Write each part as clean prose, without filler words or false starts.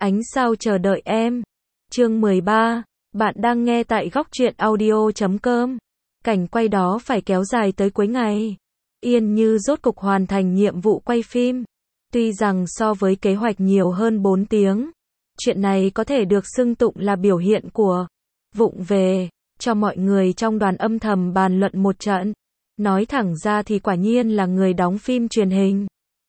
Ánh sao chờ đợi em. Chương 13. Bạn đang nghe tại góc truyện audio.com. Cảnh quay đó phải kéo dài tới cuối ngày. Yên Như rốt cục hoàn thành nhiệm vụ quay phim. Tuy rằng so với kế hoạch nhiều hơn 4 tiếng, chuyện này có thể được xưng tụng là biểu hiện của vụng về, cho mọi người trong đoàn âm thầm bàn luận một trận. Nói thẳng ra thì quả nhiên là người đóng phim truyền hình.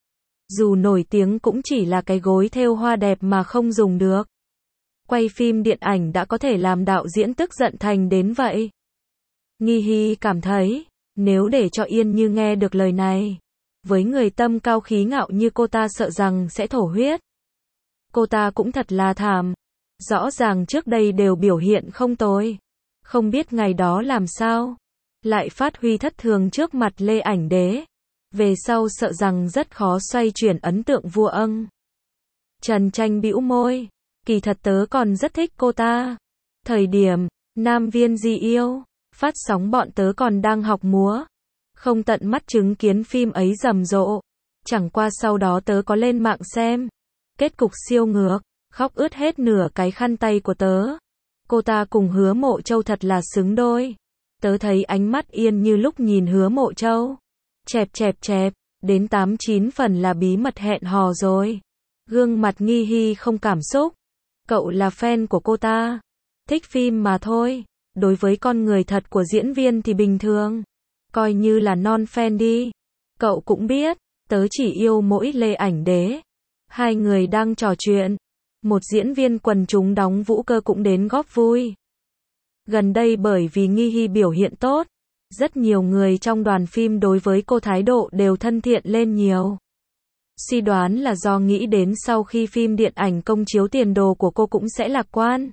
Dù nổi tiếng cũng chỉ là cái gối thêu hoa đẹp mà không dùng được. Quay phim điện ảnh đã có thể làm đạo diễn tức giận thành đến vậy. Nghi Hy cảm thấy, nếu để cho Yên Như nghe được lời này, với người tâm cao khí ngạo như cô ta sợ rằng sẽ thổ huyết. Cô ta cũng thật là thảm. Rõ ràng trước đây đều biểu hiện không tồi. Không biết ngày đó làm sao, lại phát huy thất thường trước mặt Lê Ảnh Đế. Về sau sợ rằng rất khó xoay chuyển ấn tượng vua ân. Trần Tranh bĩu môi. Kỳ thật tớ còn rất thích cô ta. Thời điểm Nam Viên Di Yêu phát sóng bọn tớ còn đang học múa. Không tận mắt chứng kiến phim ấy rầm rộ. Chẳng qua sau đó tớ có lên mạng xem. Kết cục siêu ngược, khóc ướt hết nửa cái khăn tay của tớ. Cô ta cùng Hứa Mộ Châu thật là xứng đôi. Tớ thấy ánh mắt Yên Như lúc nhìn Hứa Mộ Châu. Chẹp, đến 8-9 phần là bí mật hẹn hò rồi. Gương mặt Nghi Hy không cảm xúc. Cậu là fan của cô ta. Thích phim mà thôi. Đối với con người thật của diễn viên thì bình thường. Coi như là non fan đi. Cậu cũng biết, tớ chỉ yêu mỗi Lê Ảnh Đế. Hai người đang trò chuyện. Một diễn viên quần chúng đóng vũ cơ cũng đến góp vui. Gần đây bởi vì Nghi Hy biểu hiện tốt, rất nhiều người trong đoàn phim đối với cô thái độ đều thân thiện lên nhiều. Suy đoán là do nghĩ đến sau khi phim điện ảnh công chiếu tiền đồ của cô cũng sẽ lạc quan.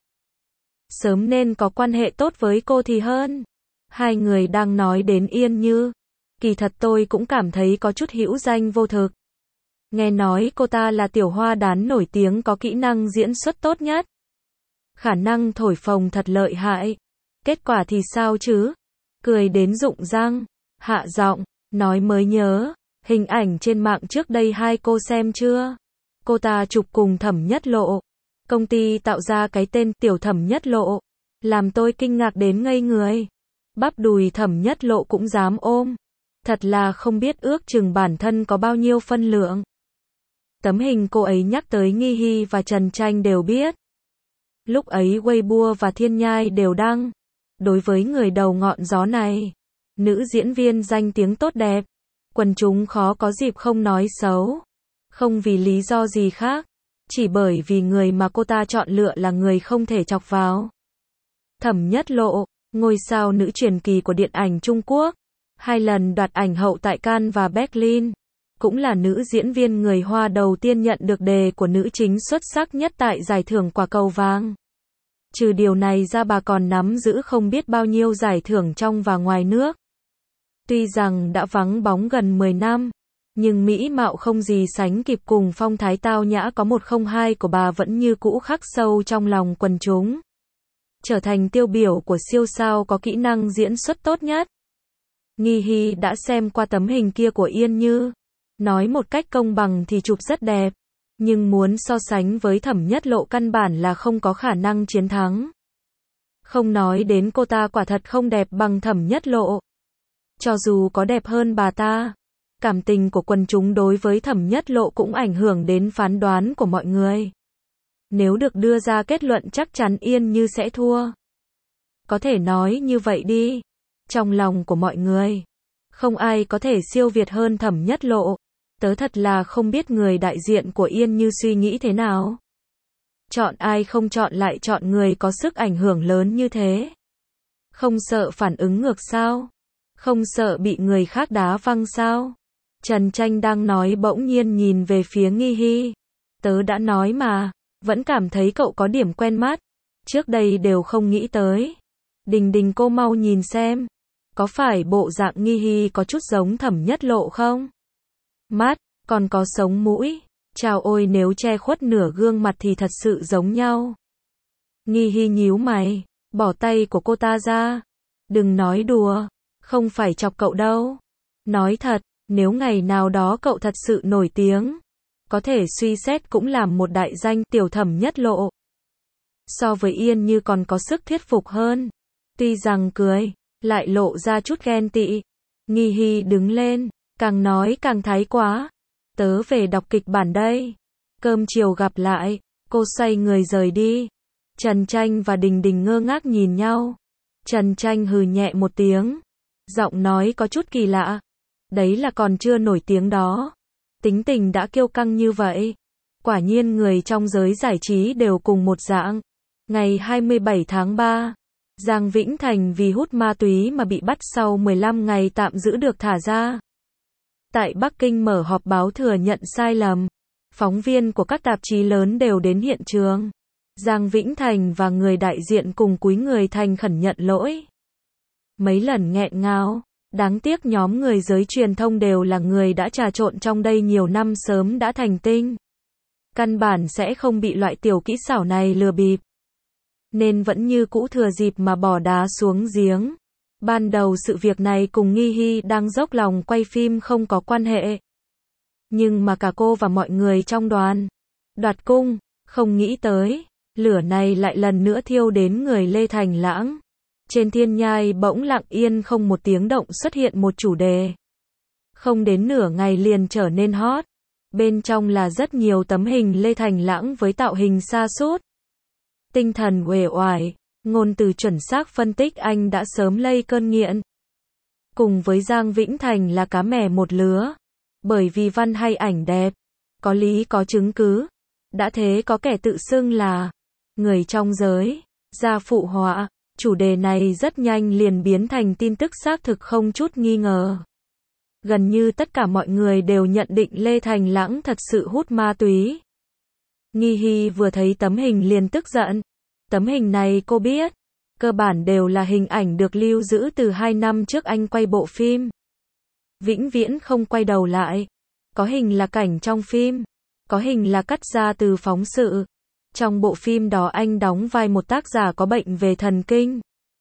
Sớm nên có quan hệ tốt với cô thì hơn. Hai người đang nói đến Yên Như. Kỳ thật tôi cũng cảm thấy có chút hữu danh vô thực. Nghe nói cô ta là tiểu hoa đán nổi tiếng có kỹ năng diễn xuất tốt nhất. Khả năng thổi phồng thật lợi hại. Kết quả thì sao chứ? Cười đến rụng răng, hạ giọng, nói mới nhớ, hình ảnh trên mạng trước đây hai cô xem chưa? Cô ta chụp cùng Thẩm Nhất Lộ. Công ty tạo ra cái tên Tiểu Thẩm Nhất Lộ, làm tôi kinh ngạc đến ngây người. Bắp đùi Thẩm Nhất Lộ cũng dám ôm. Thật là không biết ước chừng bản thân có bao nhiêu phân lượng. Tấm hình cô ấy nhắc tới Nghi Hy và Trần Tranh đều biết. Lúc ấy Weibo và Thiên Nhai đều đăng. Đối với người đầu ngọn gió này, nữ diễn viên danh tiếng tốt đẹp, quần chúng khó có dịp không nói xấu. Không vì lý do gì khác, chỉ bởi vì người mà cô ta chọn lựa là người không thể chọc vào. Thẩm Nhất Lộ, ngôi sao nữ truyền kỳ của điện ảnh Trung Quốc, 2 lần đoạt ảnh hậu tại Cannes và Berlin, cũng là nữ diễn viên người Hoa đầu tiên nhận được đề của nữ chính xuất sắc nhất tại giải thưởng Quả Cầu Vàng. Trừ điều này ra bà còn nắm giữ không biết bao nhiêu giải thưởng trong và ngoài nước. Tuy rằng đã vắng bóng gần 10 năm, nhưng mỹ mạo không gì sánh kịp cùng phong thái tao nhã có 102 của bà vẫn như cũ khắc sâu trong lòng quần chúng. Trở thành tiêu biểu của siêu sao có kỹ năng diễn xuất tốt nhất. Nghi Hy đã xem qua tấm hình kia của Yên Như. Nói một cách công bằng thì chụp rất đẹp. Nhưng muốn so sánh với Thẩm Nhất Lộ căn bản là không có khả năng chiến thắng. Không nói đến cô ta quả thật không đẹp bằng Thẩm Nhất Lộ. Cho dù có đẹp hơn bà ta, cảm tình của quần chúng đối với Thẩm Nhất Lộ cũng ảnh hưởng đến phán đoán của mọi người. Nếu được đưa ra kết luận chắc chắn Yên Như sẽ thua. Có thể nói như vậy đi. Trong lòng của mọi người, không ai có thể siêu việt hơn Thẩm Nhất Lộ. Tớ thật là không biết người đại diện của Yên Như suy nghĩ thế nào. Chọn ai không chọn lại chọn người có sức ảnh hưởng lớn như thế. Không sợ phản ứng ngược sao? Không sợ bị người khác đá văng sao? Trần Tranh đang nói bỗng nhiên nhìn về phía Nghi Hy. Tớ đã nói mà, vẫn cảm thấy cậu có điểm quen mắt. Trước đây đều không nghĩ tới. Đình cô mau nhìn xem. Có phải bộ dạng Nghi Hy có chút giống Thẩm Nhất Lộ không? Mắt, còn có sống mũi. Chào ôi nếu che khuất nửa gương mặt thì thật sự giống nhau. Nghi Hy nhíu mày, bỏ tay của cô ta ra. Đừng nói đùa, không phải chọc cậu đâu. Nói thật, nếu ngày nào đó cậu thật sự nổi tiếng, có thể suy xét cũng làm một đại danh. Tiểu Thẩm Nhất Lộ so với Yên Như còn có sức thuyết phục hơn. Tuy rằng cười, lại lộ ra chút ghen tị. Nghi Hi đứng lên, càng nói càng thái quá. Tớ về đọc kịch bản đây. Cơm chiều gặp lại. Cô xoay người rời đi. Trần Tranh và Đình Đình ngơ ngác nhìn nhau. Trần Tranh hừ nhẹ một tiếng. Giọng nói có chút kỳ lạ. Đấy là còn chưa nổi tiếng đó. Tính tình đã kiêu căng như vậy. Quả nhiên người trong giới giải trí đều cùng một dạng. Ngày 27 tháng 3, Giang Vĩnh Thành vì hút ma túy mà bị bắt sau 15 ngày tạm giữ được thả ra. Tại Bắc Kinh mở họp báo thừa nhận sai lầm. Phóng viên của các tạp chí lớn đều đến hiện trường. Giang Vĩnh Thành và người đại diện cùng cúi người thành khẩn nhận lỗi. Mấy lần nghẹn ngào, đáng tiếc nhóm người giới truyền thông đều là người đã trà trộn trong đây nhiều năm sớm đã thành tinh. Căn bản sẽ không bị loại tiểu kỹ xảo này lừa bịp. Nên vẫn như cũ thừa dịp mà bỏ đá xuống giếng. Ban đầu sự việc này cùng Nghi Hi đang dốc lòng quay phim không có quan hệ. Nhưng mà cả cô và mọi người trong đoàn Đoạt Cung không nghĩ tới, lửa này lại lần nữa thiêu đến người Lê Thành Lãng. Trên thiên nhai bỗng lặng yên không một tiếng động xuất hiện một chủ đề. Không đến nửa ngày liền trở nên hot. Bên trong là rất nhiều tấm hình Lê Thành Lãng với tạo hình sa sút, tinh thần uể oải, ngôn từ chuẩn xác phân tích anh đã sớm lây cơn nghiện. Cùng với Giang Vĩnh Thành là cá mè một lứa. Bởi vì văn hay ảnh đẹp, có lý có chứng cứ. Đã thế có kẻ tự xưng là người trong giới, ra phụ họa. Chủ đề này rất nhanh liền biến thành tin tức xác thực không chút nghi ngờ. Gần như tất cả mọi người đều nhận định Lê Thành Lãng thật sự hút ma túy. Nghi Hi vừa thấy tấm hình liền tức giận. Tấm hình này cô biết, cơ bản đều là hình ảnh được lưu giữ từ 2 năm trước anh quay bộ phim. Vĩnh viễn không quay đầu lại. Có hình là cảnh trong phim, có hình là cắt ra từ phóng sự. Trong bộ phim đó anh đóng vai một tác giả có bệnh về thần kinh.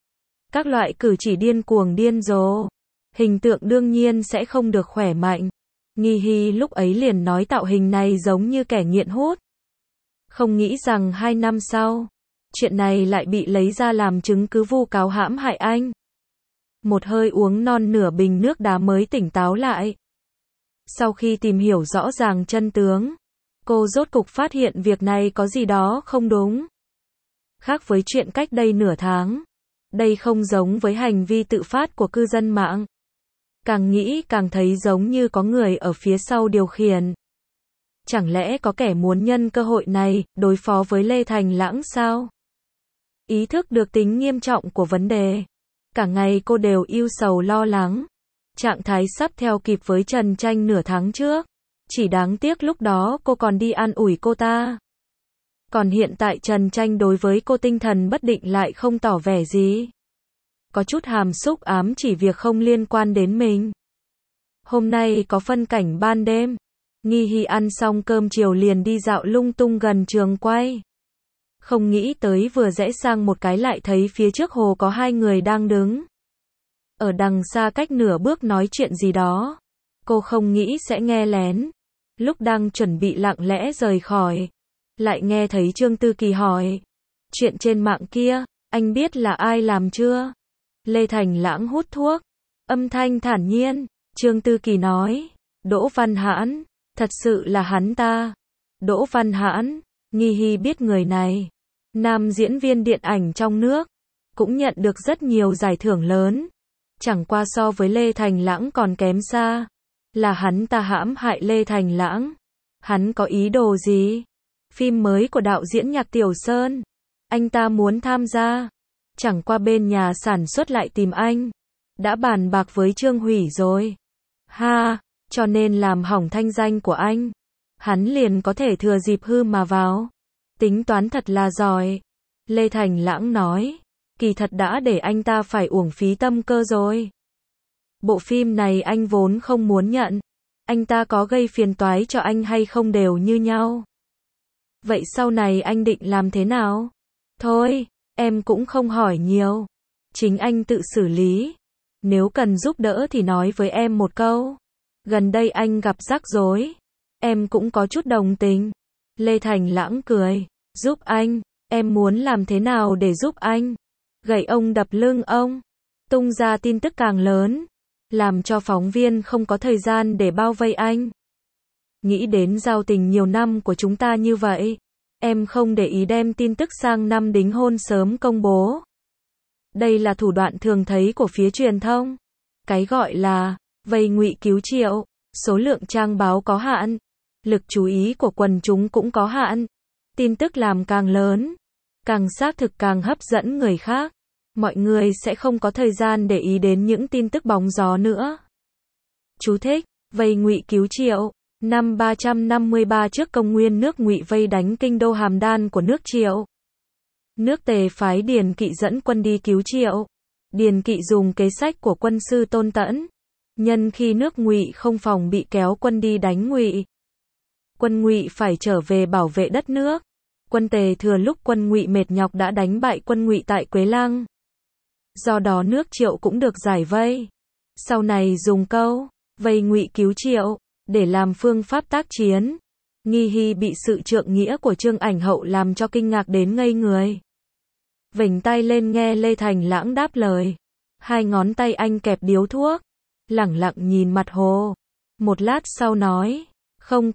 Các loại cử chỉ điên cuồng điên rồ. Hình tượng đương nhiên sẽ không được khỏe mạnh. Nghi Hi lúc ấy liền nói tạo hình này giống như kẻ nghiện hút. Không nghĩ rằng 2 năm sau, chuyện này lại bị lấy ra làm chứng cứ vu cáo hãm hại anh. Một hơi uống non nửa bình nước đá mới tỉnh táo lại. Sau khi tìm hiểu rõ ràng chân tướng, cô rốt cục phát hiện việc này có gì đó không đúng. Khác với chuyện cách đây nửa tháng, đây không giống với hành vi tự phát của cư dân mạng. Càng nghĩ càng thấy giống như có người ở phía sau điều khiển. Chẳng lẽ có kẻ muốn nhân cơ hội này, đối phó với Lê Thành Lãng sao? Ý thức được tính nghiêm trọng của vấn đề. Cả ngày cô đều ưu sầu lo lắng. Trạng thái sắp theo kịp với Trần Tranh nửa tháng trước. Chỉ đáng tiếc lúc đó cô còn đi an ủi cô ta. Còn hiện tại Trần Tranh đối với cô tinh thần bất định lại không tỏ vẻ gì. Có chút hàm xúc ám chỉ việc không liên quan đến mình. Hôm nay có phân cảnh ban đêm. Nghi Hi ăn xong cơm chiều liền đi dạo lung tung gần trường quay. Không nghĩ tới vừa rẽ sang một cái lại thấy phía trước hồ có 2 người đang đứng. Ở đằng xa cách nửa bước nói chuyện gì đó. Cô không nghĩ sẽ nghe lén. Lúc đang chuẩn bị lặng lẽ rời khỏi, lại nghe thấy Trương Tư Kỳ hỏi. Chuyện trên mạng kia, anh biết là ai làm chưa? Lê Thành Lãng hút thuốc. Âm thanh thản nhiên. Trương Tư Kỳ nói. Đỗ Văn Hãn. Thật sự là hắn ta. Đỗ Văn Hãn. Nghi Hi biết người này. Nam diễn viên điện ảnh trong nước. Cũng nhận được rất nhiều giải thưởng lớn. Chẳng qua so với Lê Thành Lãng còn kém xa. Là hắn ta hãm hại Lê Thành Lãng. Hắn có ý đồ gì? Phim mới của đạo diễn Nhạc Tiểu Sơn. Anh ta muốn tham gia. Chẳng qua bên nhà sản xuất lại tìm anh. Đã bàn bạc với Trương Hủy rồi. Ha, cho nên làm hỏng thanh danh của anh. Hắn liền có thể thừa dịp hư mà vào. Tính toán thật là giỏi. Lê Thành Lãng nói. Kỳ thật đã để anh ta phải uổng phí tâm cơ rồi. Bộ phim này anh vốn không muốn nhận. Anh ta có gây phiền toái cho anh hay không đều như nhau. Vậy sau này anh định làm thế nào? Thôi, em cũng không hỏi nhiều. Chính anh tự xử lý. Nếu cần giúp đỡ thì nói với em một câu. Gần đây anh gặp rắc rối. Em cũng có chút đồng tình. Lê Thành Lãng cười. Giúp anh. Em muốn làm thế nào để giúp anh? Gậy ông đập lưng ông. Tung ra tin tức càng lớn. Làm cho phóng viên không có thời gian để bao vây anh. Nghĩ đến giao tình nhiều năm của chúng ta như vậy. Em không để ý đem tin tức sang năm đính hôn sớm công bố. Đây là thủ đoạn thường thấy của phía truyền thông. Cái gọi là vây ngụy cứu triệu. Số lượng trang báo có hạn. Lực chú ý của quần chúng cũng có hạn. Tin tức làm càng lớn, càng xác thực càng hấp dẫn người khác. Mọi người sẽ không có thời gian để ý đến những tin tức bóng gió nữa. Chú thích, vây ngụy cứu triệu. Năm 353 trước công nguyên, nước Ngụy vây đánh kinh đô Hàm Đan của nước Triệu. Nước Tề phái Điền Kỵ dẫn quân đi cứu Triệu. Điền Kỵ dùng kế sách của quân sư Tôn Tẫn. Nhân khi nước Ngụy không phòng bị kéo quân đi đánh Ngụy. Quân Ngụy phải trở về bảo vệ đất nước. Quân Tề thừa lúc quân Ngụy mệt nhọc đã đánh bại quân Ngụy tại Quế Lăng. Do đó nước Triệu cũng được giải vây. Sau này dùng câu vây Ngụy cứu Triệu để làm phương pháp tác chiến. Nghi Hy bị sự trượng nghĩa của Trương Ảnh Hậu làm cho kinh ngạc đến ngây người. Vểnh tay lên nghe Lê Thành Lãng đáp lời. Hai ngón tay anh kẹp điếu thuốc, lẳng lặng nhìn mặt hồ. Một lát sau nói, không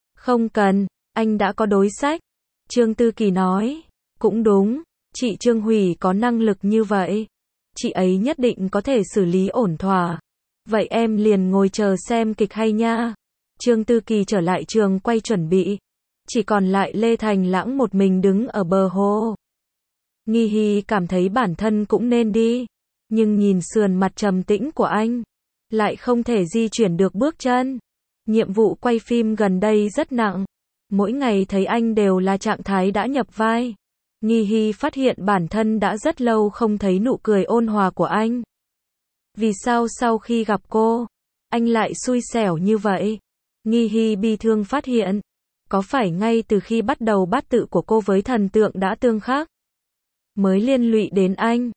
cần, anh đã có đối sách. Trương Tư Kỳ nói, cũng đúng, chị Trương Hủy có năng lực như vậy. Chị ấy nhất định có thể xử lý ổn thỏa. Vậy em liền ngồi chờ xem kịch hay nha. Trương Tư Kỳ trở lại trường quay chuẩn bị. Chỉ còn lại Lê Thành Lãng một mình đứng ở bờ hồ. Nghi Hy cảm thấy bản thân cũng nên đi. Nhưng nhìn sườn mặt trầm tĩnh của anh, lại không thể di chuyển được bước chân. Nhiệm vụ quay phim gần đây rất nặng. Mỗi ngày thấy anh đều là trạng thái đã nhập vai. Nghi Hy phát hiện bản thân đã rất lâu không thấy nụ cười ôn hòa của anh. Vì sao sau khi gặp cô, anh lại xui xẻo như vậy? Nghi Hy bi thương phát hiện, có phải ngay từ khi bắt đầu bát tự của cô với thần tượng đã tương khắc, mới liên lụy đến anh?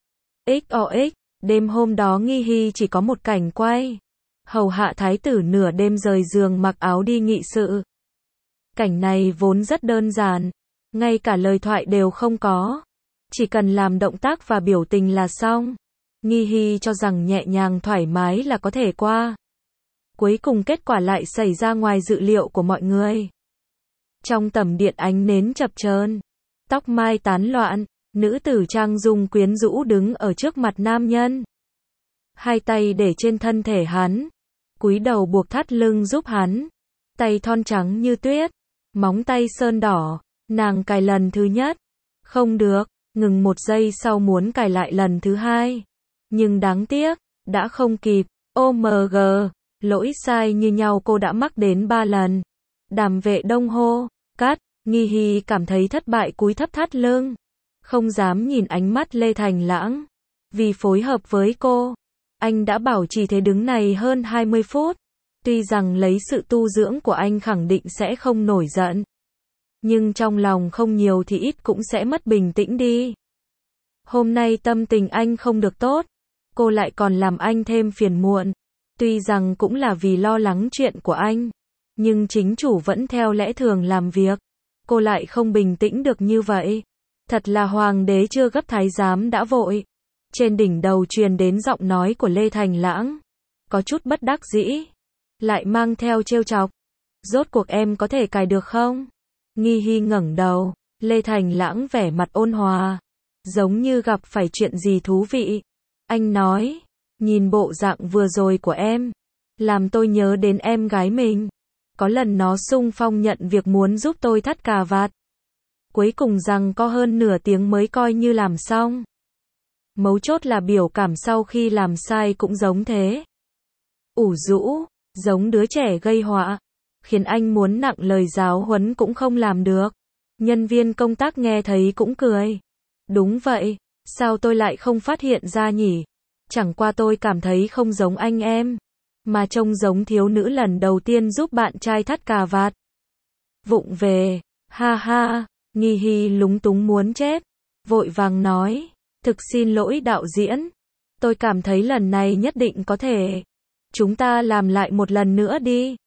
XOX, đêm hôm đó Nghi Hy chỉ có một cảnh quay. Hầu hạ thái tử nửa đêm rời giường mặc áo đi nghị sự. Cảnh này vốn rất đơn giản, ngay cả lời thoại đều không có. Chỉ cần làm động tác và biểu tình là xong. Nghi Hy cho rằng nhẹ nhàng thoải mái là có thể qua. Cuối cùng kết quả lại xảy ra ngoài dự liệu của mọi người. Trong tầm điện ánh nến chập chờn, tóc mai tán loạn, nữ tử trang dung quyến rũ đứng ở trước mặt nam nhân. Hai tay để trên thân thể hắn, cúi đầu buộc thắt lưng giúp hắn. Tay thon trắng như tuyết, móng tay sơn đỏ, nàng cài lần thứ nhất. Không được, ngừng một giây sau muốn cài lại lần thứ hai. Nhưng đáng tiếc, đã không kịp. OMG, lỗi sai như nhau cô đã mắc đến 3 lần. Đàm Vệ Đông hô, cắt. Nghi Hy cảm thấy thất bại cúi thấp thắt lưng. Không dám nhìn ánh mắt Lê Thành Lãng. Vì phối hợp với cô, anh đã bảo trì thế đứng này hơn 20 phút. Tuy rằng lấy sự tu dưỡng của anh khẳng định sẽ không nổi giận. Nhưng trong lòng không nhiều thì ít cũng sẽ mất bình tĩnh đi. Hôm nay tâm tình anh không được tốt. Cô lại còn làm anh thêm phiền muộn. Tuy rằng cũng là vì lo lắng chuyện của anh. Nhưng chính chủ vẫn theo lẽ thường làm việc. Cô lại không bình tĩnh được như vậy. Thật là hoàng đế chưa gấp thái giám đã vội. Trên đỉnh đầu truyền đến giọng nói của Lê Thành Lãng. Có chút bất đắc dĩ. Lại mang theo trêu chọc. Rốt cuộc em có thể cài được không? Nghi Hy ngẩng đầu. Lê Thành Lãng vẻ mặt ôn hòa. Giống như gặp phải chuyện gì thú vị. Anh nói. Nhìn bộ dạng vừa rồi của em. Làm tôi nhớ đến em gái mình. Có lần nó xung phong nhận việc muốn giúp tôi thắt cà vạt. Cuối cùng rằng có hơn nửa tiếng mới coi như làm xong. Mấu chốt là biểu cảm sau khi làm sai cũng giống thế. Ủ rũ, giống đứa trẻ gây họa. Khiến anh muốn nặng lời giáo huấn cũng không làm được. Nhân viên công tác nghe thấy cũng cười. Đúng vậy, sao tôi lại không phát hiện ra nhỉ? Chẳng qua tôi cảm thấy không giống anh em. Mà trông giống thiếu nữ lần đầu tiên giúp bạn trai thắt cà vạt. Vụng về, ha ha. Nghi Hy lúng túng muốn chết. Vội vàng nói. Thực xin lỗi đạo diễn. Tôi cảm thấy lần này nhất định có thể. Chúng ta làm lại một lần nữa đi.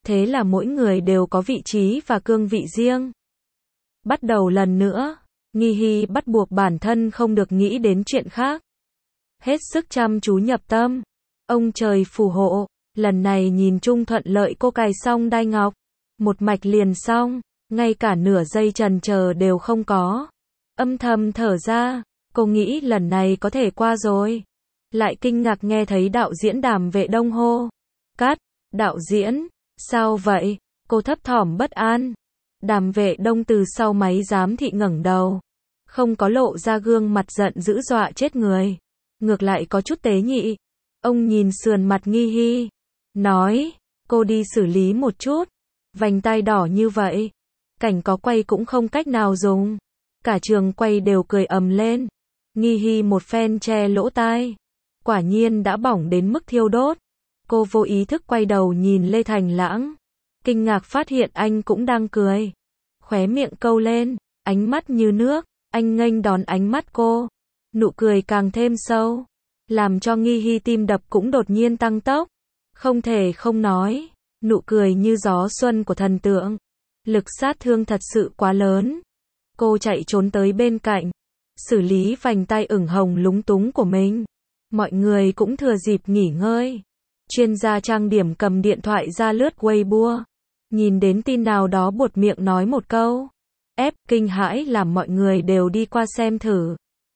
Thế là mỗi người đều có vị trí và cương vị riêng. Bắt đầu lần nữa, Nghi Hy bắt buộc bản thân không được nghĩ đến chuyện khác. Hết sức chăm chú nhập tâm. Ông trời phù hộ, lần này nhìn chung thuận lợi, cô cài xong đai ngọc. Một mạch liền xong, ngay cả nửa giây chần chờ đều không có. Âm thầm thở ra, cô nghĩ lần này có thể qua rồi. Lại kinh ngạc nghe thấy đạo diễn Đàm Vệ Đông hô. Cắt, đạo diễn, sao vậy? Cô thấp thỏm bất an. Đàm Vệ Đông từ sau máy giám thị ngẩng đầu. Không có lộ ra gương mặt giận dữ dọa chết người. Ngược lại có chút tế nhị. Ông nhìn sườn mặt Nghi Hy. Nói, cô đi xử lý một chút. Vành tai đỏ như vậy. Cảnh có quay cũng không cách nào dùng. Cả trường quay đều cười ầm lên. Nghi Hy một phen che lỗ tai. Quả nhiên đã bỏng đến mức thiêu đốt. Cô vô ý thức quay đầu nhìn Lê Thành Lãng. Kinh ngạc phát hiện anh cũng đang cười. Khóe miệng câu lên, ánh mắt như nước. Anh nghênh đón ánh mắt cô. Nụ cười càng thêm sâu. Làm cho Nghi Hy tim đập cũng đột nhiên tăng tốc. Không thể không nói. Nụ cười như gió xuân của thần tượng. Lực sát thương thật sự quá lớn. Cô chạy trốn tới bên cạnh. Xử lý vành tay ửng hồng lúng túng của mình. Mọi người cũng thừa dịp nghỉ ngơi. Chuyên gia trang điểm cầm điện thoại ra lướt Weibo. Nhìn đến tin nào đó buột miệng nói một câu. Kinh hãi làm mọi người đều đi qua xem thử.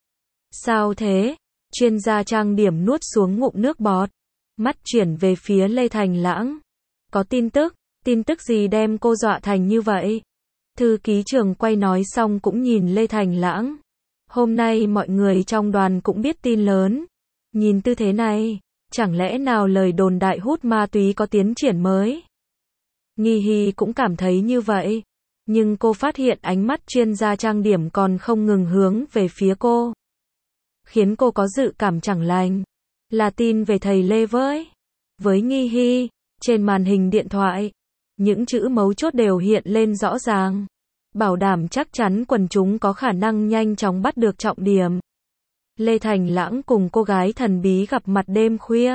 Sao thế? Chuyên gia trang điểm nuốt xuống ngụm nước bọt. Mắt chuyển về phía Lê Thành Lãng. Có tin tức gì đem cô dọa thành như vậy? Thư ký trường quay nói xong cũng nhìn Lê Thành Lãng. Hôm nay mọi người trong đoàn cũng biết tin lớn. Nhìn tư thế này, chẳng lẽ nào lời đồn đại hút ma túy có tiến triển mới? Nghi Hy cũng cảm thấy như vậy. Nhưng cô phát hiện ánh mắt chuyên gia trang điểm còn không ngừng hướng về phía cô. Khiến cô có dự cảm chẳng lành. Là tin về thầy Lê với Nghi Hy. Trên màn hình điện thoại, những chữ mấu chốt đều hiện lên rõ ràng. Bảo đảm chắc chắn quần chúng có khả năng nhanh chóng bắt được trọng điểm. Lê Thành Lãng cùng cô gái thần bí gặp mặt đêm khuya.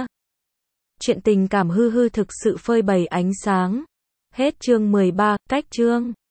Chuyện tình cảm hư thực sự phơi bày ánh sáng. Hết chương 13, cách chương.